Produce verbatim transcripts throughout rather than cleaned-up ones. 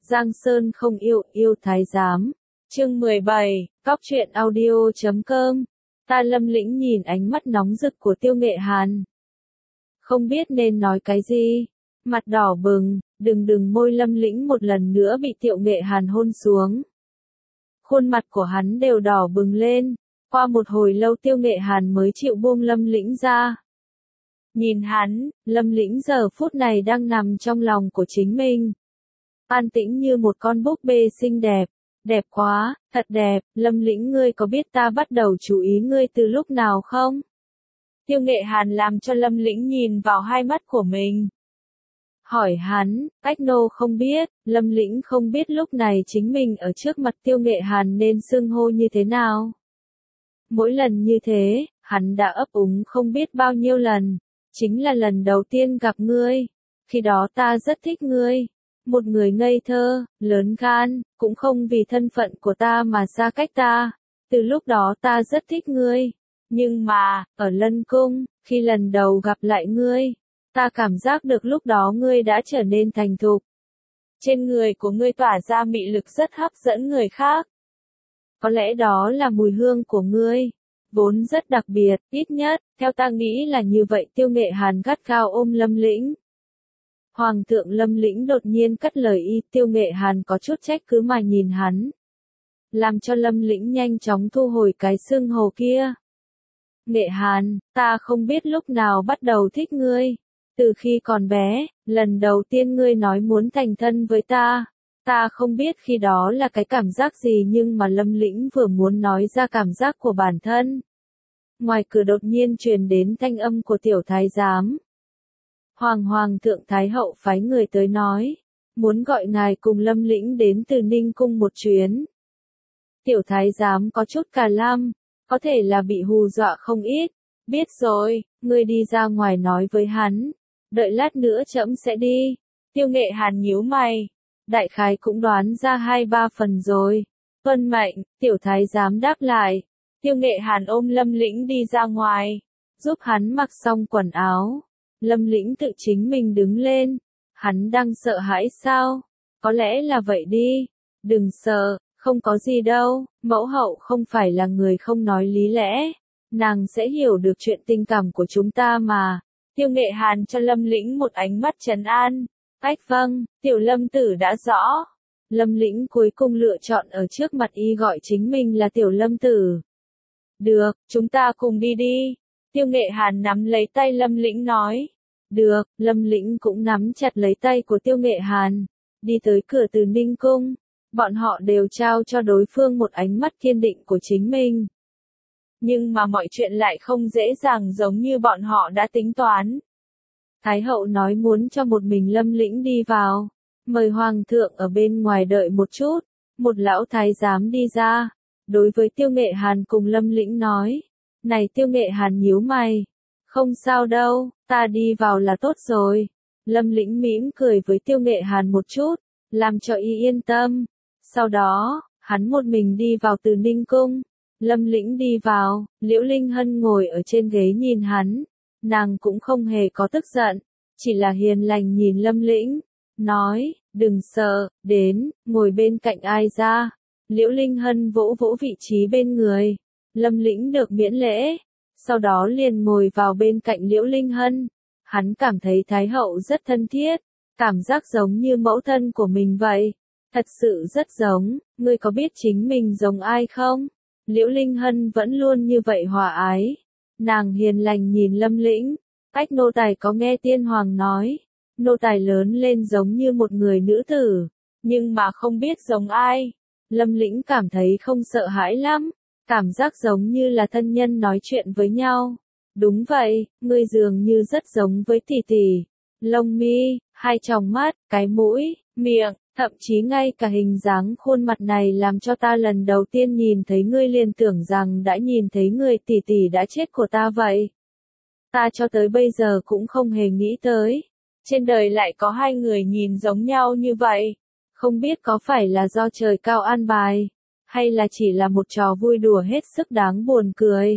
Giang Sơn không yêu, yêu thái giám. Chương mười bảy, cóc truyện audio chấm com. Ta Lâm Lĩnh nhìn ánh mắt nóng rực của Tiêu Nghệ Hàn. Không biết nên nói cái gì. Mặt đỏ bừng, đừng đừng môi Lâm Lĩnh một lần nữa bị Tiêu Nghệ Hàn hôn xuống. Khuôn mặt của hắn đều đỏ bừng lên. Qua một hồi lâu Tiêu Nghệ Hàn mới chịu buông Lâm Lĩnh ra. Nhìn hắn, Lâm Lĩnh giờ phút này đang nằm trong lòng của chính mình. An tĩnh như một con búp bê xinh đẹp. Đẹp quá, thật đẹp, Lâm Lĩnh ngươi có biết ta bắt đầu chú ý ngươi từ lúc nào không? Tiêu Nghệ Hàn làm cho Lâm Lĩnh nhìn vào hai mắt của mình. Hỏi hắn, Ách Nô không biết, Lâm Lĩnh không biết lúc này chính mình ở trước mặt Tiêu Nghệ Hàn nên xưng hô như thế nào. Mỗi lần như thế, hắn đã ấp úng không biết bao nhiêu lần, chính là lần đầu tiên gặp ngươi, khi đó ta rất thích ngươi. Một người ngây thơ, lớn gan, cũng không vì thân phận của ta mà xa cách ta. Từ lúc đó ta rất thích ngươi. Nhưng mà, ở Lân Cung, khi lần đầu gặp lại ngươi, ta cảm giác được lúc đó ngươi đã trở nên thành thục. Trên người của ngươi tỏa ra mị lực rất hấp dẫn người khác. Có lẽ đó là mùi hương của ngươi, vốn rất đặc biệt, ít nhất, theo ta nghĩ là như vậy. Tiêu Nghệ Hàn gắt gao ôm Lâm Lĩnh. Hoàng thượng Lâm Lĩnh đột nhiên cắt lời y. Tiêu Nghệ Hàn có chút trách cứ mà nhìn hắn. Làm cho Lâm Lĩnh nhanh chóng thu hồi cái xưng hô kia. Nghệ Hàn, ta không biết lúc nào bắt đầu thích ngươi. Từ khi còn bé, lần đầu tiên ngươi nói muốn thành thân với ta. Ta không biết khi đó là cái cảm giác gì nhưng mà Lâm Lĩnh vừa muốn nói ra cảm giác của bản thân. Ngoài cửa đột nhiên truyền đến thanh âm của tiểu thái giám. Hoàng Hoàng thượng Thái hậu phái người tới nói, muốn gọi ngài cùng Lâm Lĩnh đến từ Ninh Cung một chuyến. Tiểu thái giám có chút cà lăm, có thể là bị hù dọa không ít. Biết rồi, ngươi đi ra ngoài nói với hắn, đợi lát nữa trẫm sẽ đi. Tiêu Nghệ Hàn nhíu mày, đại khái cũng đoán ra hai ba phần rồi. Tuân mệnh, tiểu thái giám đáp lại. Tiêu Nghệ Hàn ôm Lâm Lĩnh đi ra ngoài, giúp hắn mặc xong quần áo. Lâm Lĩnh tự chính mình đứng lên. Hắn đang sợ hãi sao? Có lẽ là vậy đi. Đừng sợ, không có gì đâu. Mẫu hậu không phải là người không nói lý lẽ. Nàng sẽ hiểu được chuyện tình cảm của chúng ta mà. Tiêu Nghệ Hàn cho Lâm Lĩnh một ánh mắt trấn an. Ách vâng, tiểu Lâm tử đã rõ. Lâm Lĩnh cuối cùng lựa chọn ở trước mặt y gọi chính mình là tiểu Lâm tử. Được, chúng ta cùng đi đi. Tiêu Nghệ Hàn nắm lấy tay Lâm Lĩnh nói. Được, Lâm Lĩnh cũng nắm chặt lấy tay của Tiêu Nghệ Hàn. Đi tới cửa từ Ninh Cung. Bọn họ đều trao cho đối phương một ánh mắt kiên định của chính mình. Nhưng mà mọi chuyện lại không dễ dàng giống như bọn họ đã tính toán. Thái hậu nói muốn cho một mình Lâm Lĩnh đi vào. Mời Hoàng thượng ở bên ngoài đợi một chút. Một lão thái giám đi ra. Đối với Tiêu Nghệ Hàn cùng Lâm Lĩnh nói. Này Tiêu Nghệ Hàn nhíu mày. Không sao đâu, ta đi vào là tốt rồi. Lâm Lĩnh mỉm cười với Tiêu Nghệ Hàn một chút, làm cho y yên tâm. Sau đó, hắn một mình đi vào từ Ninh Cung. Lâm Lĩnh đi vào, Liễu Linh Hân ngồi ở trên ghế nhìn hắn. Nàng cũng không hề có tức giận, chỉ là hiền lành nhìn Lâm Lĩnh. Nói, đừng sợ, đến, ngồi bên cạnh ai ra. Liễu Linh Hân vỗ vỗ vị trí bên người. Lâm Lĩnh được miễn lễ. Sau đó liền ngồi vào bên cạnh Liễu Linh Hân. Hắn cảm thấy Thái hậu rất thân thiết, cảm giác giống như mẫu thân của mình vậy. Thật sự rất giống, ngươi có biết chính mình giống ai không? Liễu Linh Hân vẫn luôn như vậy hòa ái. Nàng hiền lành nhìn Lâm Lĩnh. Ách nô tài có nghe tiên hoàng nói, nô tài lớn lên giống như một người nữ tử, nhưng mà không biết giống ai. Lâm Lĩnh cảm thấy không sợ hãi lắm. Cảm giác giống như là thân nhân nói chuyện với nhau. Đúng vậy, ngươi dường như rất giống với tỷ tỷ. Lông mi, hai tròng mắt, cái mũi, miệng, thậm chí ngay cả hình dáng khuôn mặt này làm cho ta lần đầu tiên nhìn thấy ngươi liền tưởng rằng đã nhìn thấy người tỷ tỷ đã chết của ta vậy. Ta cho tới bây giờ cũng không hề nghĩ tới. Trên đời lại có hai người nhìn giống nhau như vậy. Không biết có phải là do trời cao an bài. Hay là chỉ là một trò vui đùa hết sức đáng buồn cười.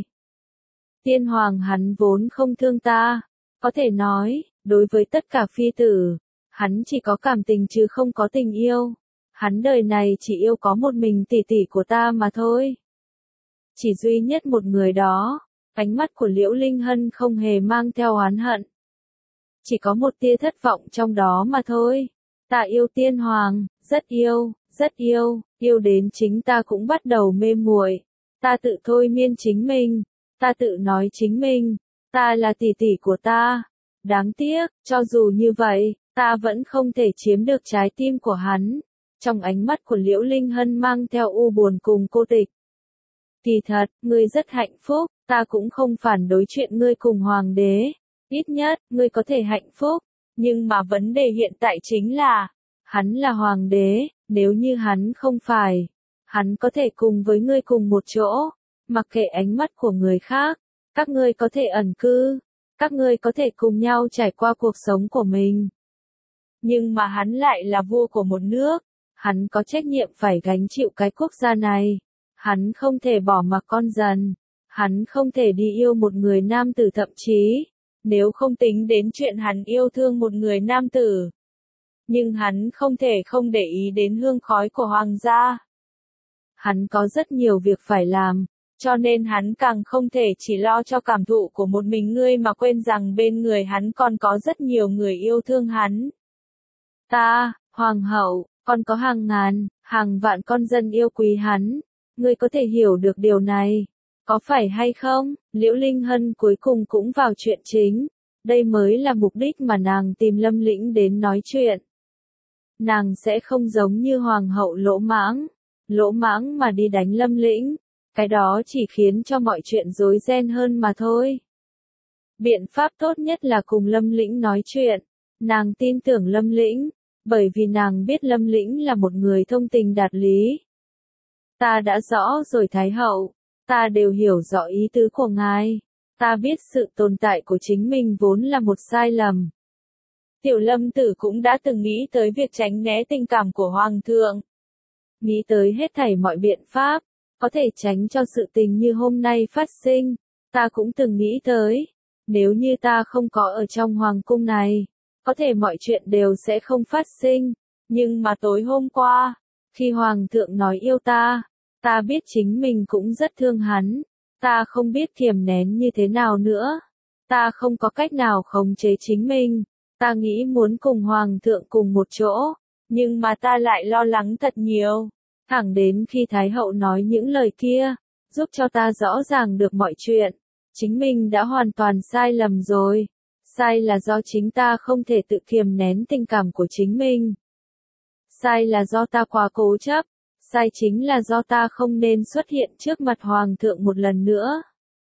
Tiên hoàng hắn vốn không thương ta. Có thể nói, đối với tất cả phi tử, hắn chỉ có cảm tình chứ không có tình yêu. Hắn đời này chỉ yêu có một mình tỷ tỷ của ta mà thôi. Chỉ duy nhất một người đó. Ánh mắt của Liễu Linh Hân không hề mang theo oán hận. Chỉ có một tia thất vọng trong đó mà thôi. Ta yêu tiên hoàng, rất yêu, rất yêu, yêu đến chính ta cũng bắt đầu mê muội. Ta tự thôi miên chính mình, ta tự nói chính mình, ta là tỷ tỷ của ta. Đáng tiếc, cho dù như vậy, ta vẫn không thể chiếm được trái tim của hắn. Trong ánh mắt của Liễu Linh Hân mang theo u buồn cùng cô tịch. Kỳ thật, ngươi rất hạnh phúc, ta cũng không phản đối chuyện ngươi cùng hoàng đế. Ít nhất, ngươi có thể hạnh phúc. Nhưng mà vấn đề hiện tại chính là, hắn là hoàng đế, nếu như hắn không phải, hắn có thể cùng với ngươi cùng một chỗ, mặc kệ ánh mắt của người khác, các ngươi có thể ẩn cư, các ngươi có thể cùng nhau trải qua cuộc sống của mình. Nhưng mà hắn lại là vua của một nước, hắn có trách nhiệm phải gánh chịu cái quốc gia này, hắn không thể bỏ mặc con dần, hắn không thể đi yêu một người nam tử thậm chí, nếu không tính đến chuyện hắn yêu thương một người nam tử. Nhưng hắn không thể không để ý đến hương khói của hoàng gia. Hắn có rất nhiều việc phải làm, cho nên hắn càng không thể chỉ lo cho cảm thụ của một mình ngươi mà quên rằng bên người hắn còn có rất nhiều người yêu thương hắn. Ta, hoàng hậu, còn có hàng ngàn, hàng vạn con dân yêu quý hắn. Ngươi có thể hiểu được điều này, có phải hay không? Liễu Linh Hân cuối cùng cũng vào chuyện chính. Đây mới là mục đích mà nàng tìm Lâm Lĩnh đến nói chuyện. Nàng sẽ không giống như hoàng hậu lỗ mãng, lỗ mãng mà đi đánh Lâm Lĩnh, cái đó chỉ khiến cho mọi chuyện rối ren hơn mà thôi. Biện pháp tốt nhất là cùng Lâm Lĩnh nói chuyện, nàng tin tưởng Lâm Lĩnh, bởi vì nàng biết Lâm Lĩnh là một người thông tình đạt lý. Ta đã rõ rồi Thái hậu, ta đều hiểu rõ ý tứ của ngài, ta biết sự tồn tại của chính mình vốn là một sai lầm. Tiểu Lâm Tử cũng đã từng nghĩ tới việc tránh né tình cảm của Hoàng thượng. Nghĩ tới hết thảy mọi biện pháp, có thể tránh cho sự tình như hôm nay phát sinh. Ta cũng từng nghĩ tới, nếu như ta không có ở trong Hoàng cung này, có thể mọi chuyện đều sẽ không phát sinh. Nhưng mà tối hôm qua, khi Hoàng thượng nói yêu ta, ta biết chính mình cũng rất thương hắn. Ta không biết kiềm nén như thế nào nữa. Ta không có cách nào khống chế chính mình. Ta nghĩ muốn cùng Hoàng thượng cùng một chỗ, nhưng mà ta lại lo lắng thật nhiều. Thẳng đến khi Thái hậu nói những lời kia, giúp cho ta rõ ràng được mọi chuyện. Chính mình đã hoàn toàn sai lầm rồi. Sai là do chính ta không thể tự kiềm nén tình cảm của chính mình. Sai là do ta quá cố chấp. Sai chính là do ta không nên xuất hiện trước mặt Hoàng thượng một lần nữa.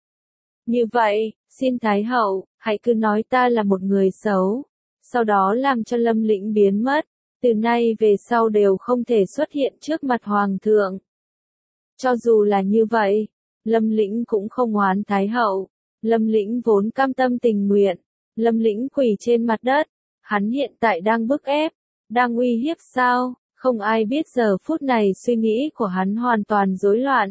Như vậy, xin Thái hậu, hãy cứ nói ta là một người xấu. Sau đó làm cho Lâm Lĩnh biến mất, từ nay về sau đều không thể xuất hiện trước mặt Hoàng thượng. Cho dù là như vậy, Lâm Lĩnh cũng không oán Thái hậu, Lâm Lĩnh vốn cam tâm tình nguyện, Lâm Lĩnh quỳ trên mặt đất, hắn hiện tại đang bức ép, đang uy hiếp sao, không ai biết giờ phút này suy nghĩ của hắn hoàn toàn rối loạn.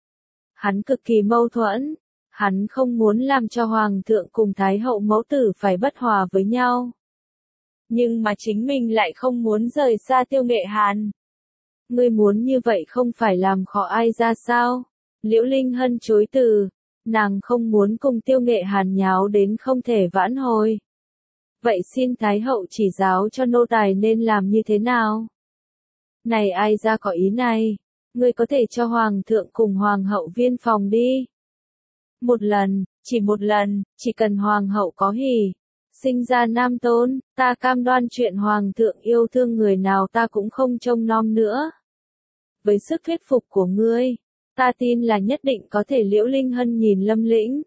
Hắn cực kỳ mâu thuẫn, hắn không muốn làm cho Hoàng thượng cùng Thái hậu mẫu tử phải bất hòa với nhau. Nhưng mà chính mình lại không muốn rời xa Tiêu Nghệ Hàn. Ngươi muốn như vậy không phải làm khó ai ra sao? Liễu Linh Hân chối từ, nàng không muốn cùng Tiêu Nghệ Hàn nháo đến không thể vãn hồi. Vậy xin Thái hậu chỉ giáo cho nô tài nên làm như thế nào? Này ai ra có ý này? Ngươi có thể cho Hoàng thượng cùng Hoàng hậu viên phòng đi. Một lần, chỉ một lần, chỉ cần Hoàng hậu có hỉ. Sinh ra nam tôn, ta cam đoan chuyện Hoàng thượng yêu thương người nào ta cũng không trông nom nữa. Với sức thuyết phục của ngươi, ta tin là nhất định có thể. Liễu Linh Hân nhìn Lâm Lĩnh.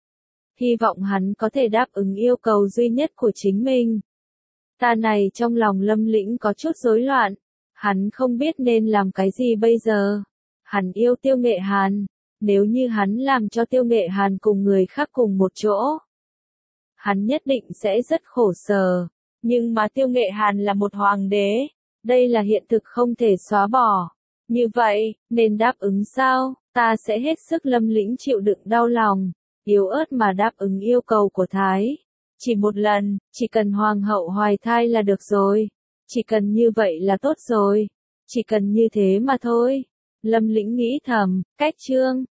Hy vọng hắn có thể đáp ứng yêu cầu duy nhất của chính mình. Ta này trong lòng Lâm Lĩnh có chút rối loạn, hắn không biết nên làm cái gì bây giờ. Hắn yêu Tiêu Nghệ Hàn, nếu như hắn làm cho Tiêu Nghệ Hàn cùng người khác cùng một chỗ, hắn nhất định sẽ rất khổ sở, nhưng mà Tiêu Nghệ Hàn là một hoàng đế, đây là hiện thực không thể xóa bỏ. Như vậy, nên đáp ứng sao? Ta sẽ hết sức. Lâm Lĩnh chịu đựng đau lòng, yếu ớt mà đáp ứng yêu cầu của Thái. Chỉ một lần, chỉ cần Hoàng hậu hoài thai là được rồi, chỉ cần như vậy là tốt rồi, Chỉ cần như thế mà thôi. Lâm Lĩnh nghĩ thầm, cách Trương